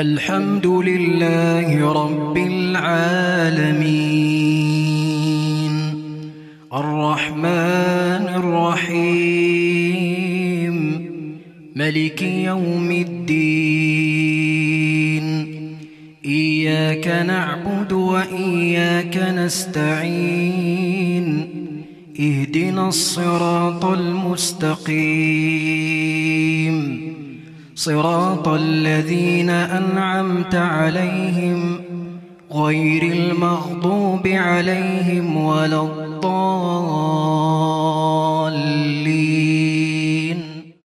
الحمد لله رب العالمين الرحمن الرحيم ملك يوم الدين إياك نعبد وإياك نستعين اهدنا الصراط المستقيم صراط الذين أنعمت عليهم غير المغضوب عليهم ولا الضالين